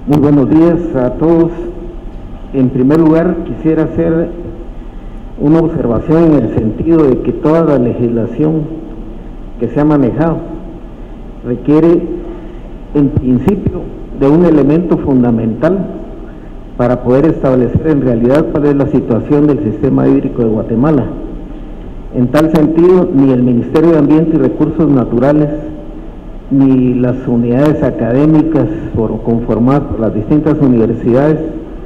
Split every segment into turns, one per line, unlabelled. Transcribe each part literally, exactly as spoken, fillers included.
Muy buenos días a todos. En primer lugar, quisiera hacer una observación en el sentido de que toda la legislación que se ha manejado requiere, en principio, de un elemento fundamental para poder establecer en realidad cuál es la situación del sistema hídrico de Guatemala. En tal sentido, ni el Ministerio de Ambiente y Recursos Naturales, ni las unidades académicas por, conformadas por las distintas universidades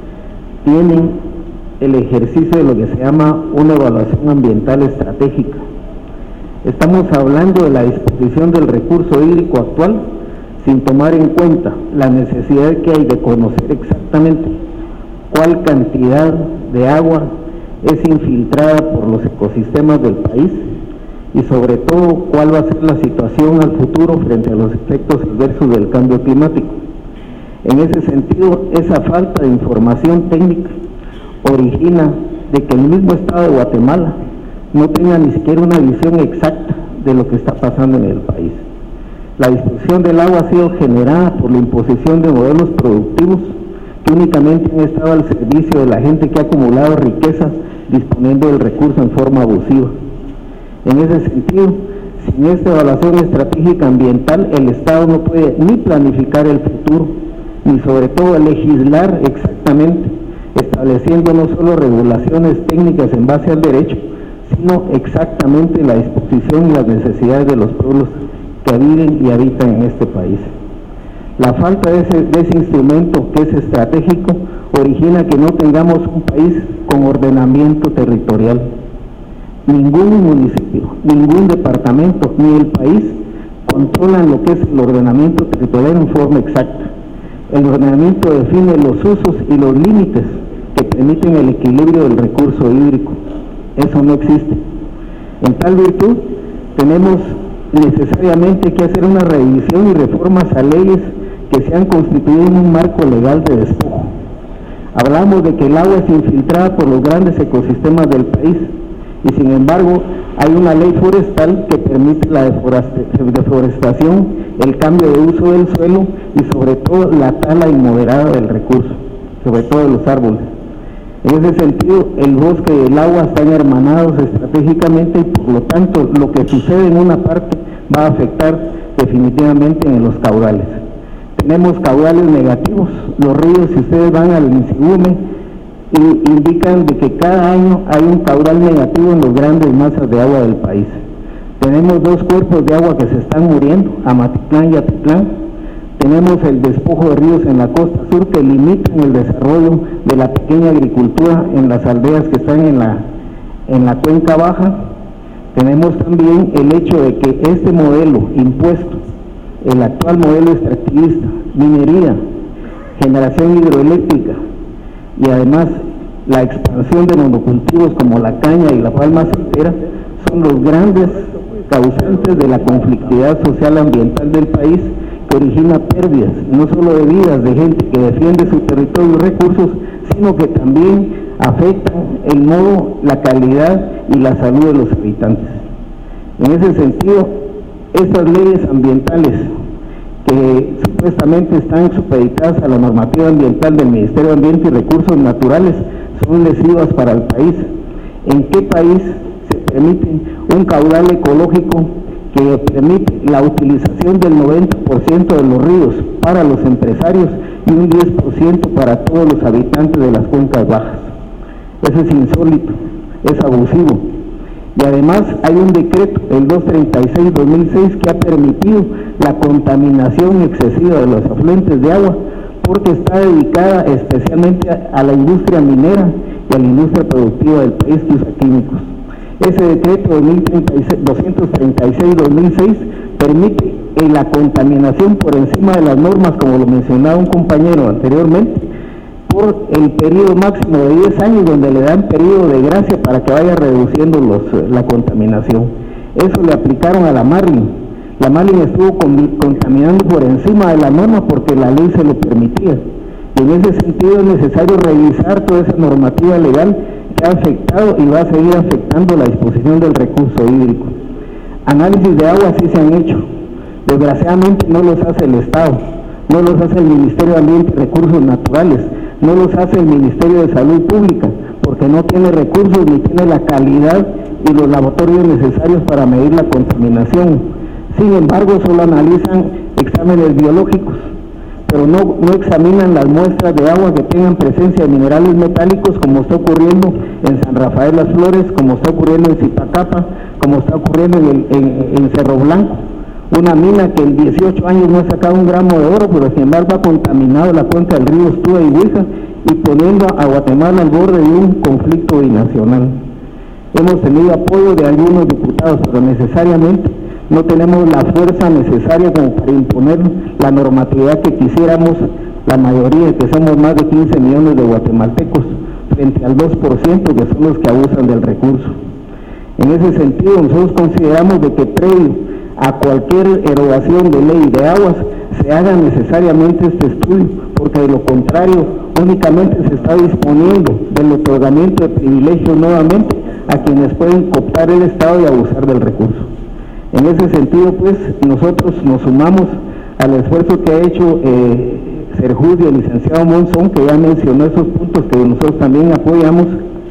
tienen el ejercicio de lo que se llama una evaluación ambiental estratégica. Estamos hablando de la disposición del recurso hídrico actual sin tomar en cuenta la necesidad que hay de conocer exactamente cuál cantidad de agua es infiltrada por los ecosistemas del país y sobre todo cuál va a ser la situación al futuro frente a los efectos adversos del cambio climático. En ese sentido, esa falta de información técnica origina de que el mismo Estado de Guatemala no tenga ni siquiera una visión exacta de lo que está pasando en el país. La disposición del agua ha sido generada por la imposición de modelos productivos que únicamente han estado al servicio de la gente que ha acumulado riqueza disponiendo del recurso en forma abusiva. En ese sentido, sin esta evaluación estratégica ambiental, el Estado no puede ni planificar el futuro, ni sobre todo legislar exactamente, estableciendo no solo regulaciones técnicas en base al derecho, sino exactamente la disposición y las necesidades de los pueblos que viven y habitan en este país. La falta de ese, de ese instrumento que es estratégico origina que no tengamos un país con ordenamiento territorial. Ningún municipio, ningún departamento, ni el país controlan lo que es el ordenamiento territorial en forma exacta. El ordenamiento define los usos y los límites que permiten el equilibrio del recurso hídrico. Eso no existe. En tal virtud, tenemos necesariamente que hacer una revisión y reformas a leyes que se han constituido en un marco legal de despojo. Hablamos de que el agua es infiltrada por los grandes ecosistemas del país y sin embargo hay una ley forestal que permite la deforestación, el cambio de uso del suelo y sobre todo la tala inmoderada del recurso, sobre todo de los árboles. En ese sentido, el bosque y el agua están hermanados estratégicamente y por lo tanto lo que sucede en una parte va a afectar definitivamente en los caudales. Tenemos caudales negativos, los ríos, si ustedes van al INSIGUME, y indican de que cada año hay un caudal negativo en las grandes masas de agua del país. Tenemos dos cuerpos de agua que se están muriendo, Amatitlán y Atitlán. Tenemos el despojo de ríos en la costa sur que limitan el desarrollo de la pequeña agricultura en las aldeas que están en la, en la cuenca baja. Tenemos también el hecho de que este modelo impuesto, el actual modelo extractivista, minería, generación hidroeléctrica y además la expansión de monocultivos como la caña y la palma aceitera, son los grandes causantes de la conflictividad social ambiental del país, que origina pérdidas, no solo de vidas de gente que defiende su territorio y recursos, sino que también afectan el modo, la calidad y la salud de los habitantes. En ese sentido, estas leyes ambientales que supuestamente están supeditadas a la normativa ambiental del Ministerio de Ambiente y Recursos Naturales son lesivas para el país. ¿En qué país se permite un caudal ecológico que permite la utilización del noventa por ciento de los ríos para los empresarios y un diez por ciento para todos los habitantes de las cuencas bajas? Eso es insólito, es abusivo. Y además hay un decreto, el doscientos treinta y seis guión dos mil seis, que ha permitido la contaminación excesiva de los afluentes de agua porque está dedicada especialmente a, a la industria minera y a la industria productiva del país que usa químicos. Ese decreto doscientos treinta y seis guión dos mil seis permite eh, la contaminación por encima de las normas, como lo mencionaba un compañero anteriormente, por el periodo máximo de diez años, donde le dan periodo de gracia para que vaya reduciendo los, la contaminación. Eso le aplicaron a la Marlin. La Marlin estuvo con, contaminando por encima de la norma porque la ley se lo permitía. Y en ese sentido es necesario revisar toda esa normativa legal que ha afectado y va a seguir afectando la disposición del recurso hídrico. Análisis de agua sí se han hecho. Desgraciadamente no los hace el Estado. no los hace el Ministerio de Ambiente y Recursos Naturales, no los hace el Ministerio de Salud Pública, porque no tiene recursos ni tiene la calidad y los laboratorios necesarios para medir la contaminación. Sin embargo, solo analizan exámenes biológicos, pero no, no examinan las muestras de agua que tengan presencia de minerales metálicos, como está ocurriendo en San Rafael Las Flores, como está ocurriendo en Zipacapa, como está ocurriendo en, el, en, en Cerro Blanco, una mina que en dieciocho años no ha sacado un gramo de oro, pero sin embargo ha contaminado la cuenca del río Estúa y Huija y poniendo a Guatemala al borde de un conflicto binacional. Hemos tenido apoyo de algunos diputados, pero necesariamente no tenemos la fuerza necesaria como para imponer la normatividad que quisiéramos la mayoría, que somos más de quince millones de guatemaltecos, frente al dos por ciento que son los que abusan del recurso. En ese sentido, nosotros consideramos de que previo a cualquier erogación de ley de aguas se haga necesariamente este estudio, porque de lo contrario únicamente se está disponiendo del otorgamiento de privilegios nuevamente a quienes pueden cooptar el Estado y abusar del recurso. En ese sentido, pues, nosotros nos sumamos al esfuerzo que ha hecho eh, Serjus y el licenciado Monzón, que ya mencionó esos puntos que nosotros también apoyamos,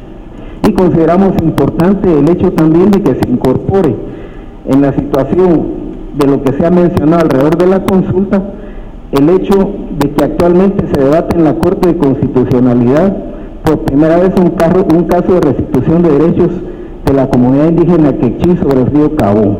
y consideramos importante el hecho también de que se incorpore en la situación de lo que se ha mencionado alrededor de la consulta, el hecho de que actualmente se debate en la Corte de Constitucionalidad por primera vez un, carro, un caso de restitución de derechos de la comunidad indígena Quechí sobre el río Cabó.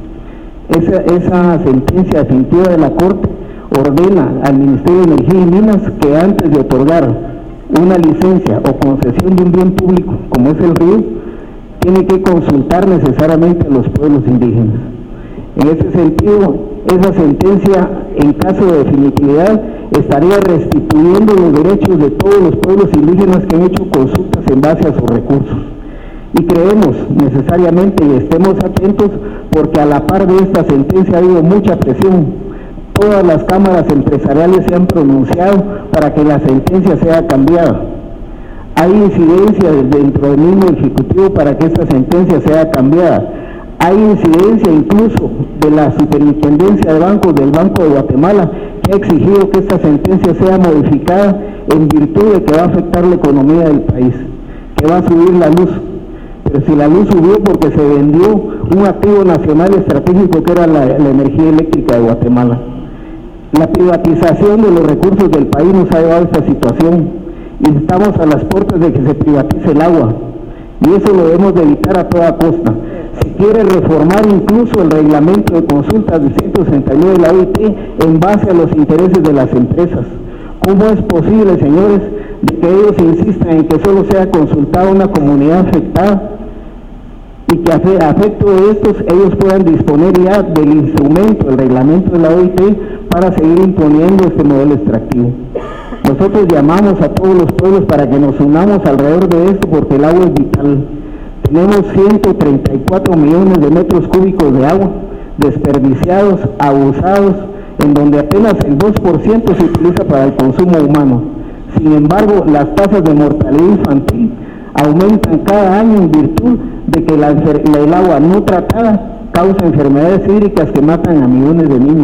Esa, esa sentencia definitiva de la Corte ordena al Ministerio de Energía y Minas que antes de otorgar una licencia o concesión de un bien público como es el río, tiene que consultar necesariamente a los pueblos indígenas. En ese sentido, esa sentencia, en caso de definitividad, estaría restituyendo los derechos de todos los pueblos indígenas que han hecho consultas en base a sus recursos. Y creemos necesariamente, y estemos atentos, porque a la par de esta sentencia ha habido mucha presión. Todas las cámaras empresariales se han pronunciado para que la sentencia sea cambiada. Hay incidencia dentro del mismo Ejecutivo para que esta sentencia sea cambiada. Hay incidencia incluso de la Superintendencia de Bancos del Banco de Guatemala, que ha exigido que esta sentencia sea modificada en virtud de que va a afectar la economía del país, que va a subir la luz. Pero si la luz subió porque se vendió un activo nacional estratégico que era la, la energía eléctrica de Guatemala. La privatización de los recursos del país nos ha llevado a esta situación y estamos a las puertas de que se privatice el agua, y eso lo debemos de evitar a toda costa. Si quiere reformar incluso el reglamento de consultas de ciento sesenta y nueve de la O I T en base a los intereses de las empresas. ¿Cómo es posible, señores, de que ellos insistan en que solo sea consultada una comunidad afectada y que a efecto de estos ellos puedan disponer ya del instrumento, el reglamento de la O I T, para seguir imponiendo este modelo extractivo? Nosotros llamamos a todos los pueblos para que nos unamos alrededor de esto, porque el agua es vital. Tenemos ciento treinta y cuatro millones de metros cúbicos de agua desperdiciados, abusados, en donde apenas el dos por ciento se utiliza para el consumo humano. Sin embargo, las tasas de mortalidad infantil aumentan cada año en virtud de que la, la, el agua no tratada causa enfermedades hídricas que matan a millones de niños.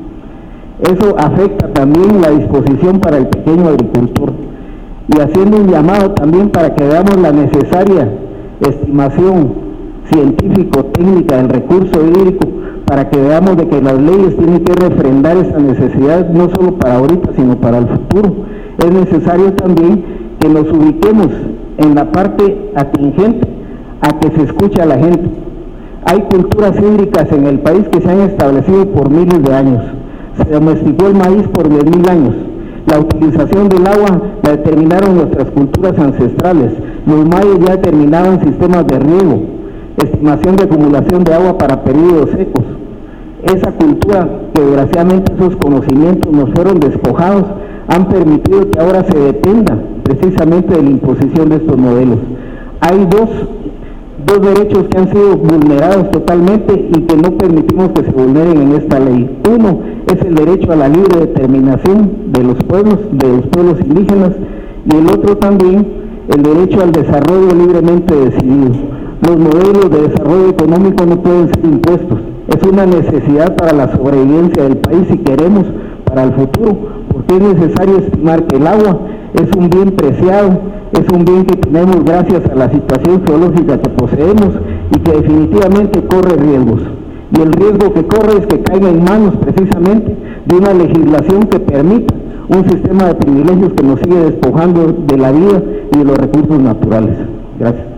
Eso afecta también la disposición para el pequeño agricultor. Y haciendo un llamado también para que veamos la necesaria estimación científico-técnica del recurso hídrico, para que veamos de que las leyes tienen que refrendar esa necesidad, no solo para ahorita, sino para el futuro. Es necesario también que nos ubiquemos en la parte atingente a que se escuche a la gente. Hay culturas hídricas en el país que se han establecido por miles de años. Se domesticó el maíz por diez mil años. La utilización del agua la determinaron nuestras culturas ancestrales. Los mayas ya determinaban sistemas de riego, estimación de acumulación de agua para periodos secos. Esa cultura, que desgraciadamente esos conocimientos nos fueron despojados, han permitido que ahora se dependa precisamente de la imposición de estos modelos. Hay dos, dos derechos que han sido vulnerados totalmente y que no permitimos que se vulneren en esta ley. Uno es el derecho a la libre determinación de los pueblos, de los pueblos indígenas, y el otro también el derecho al desarrollo libremente decidido. Los modelos de desarrollo económico no pueden ser impuestos. Es una necesidad para la sobrevivencia del país si queremos para el futuro Es necesario estimar que el agua es un bien preciado, es un bien que tenemos gracias a la situación geológica que poseemos y que definitivamente corre riesgos. Y el riesgo que corre es que caiga en manos precisamente de una legislación que permita un sistema de privilegios que nos sigue despojando de la vida y de los recursos naturales. Gracias.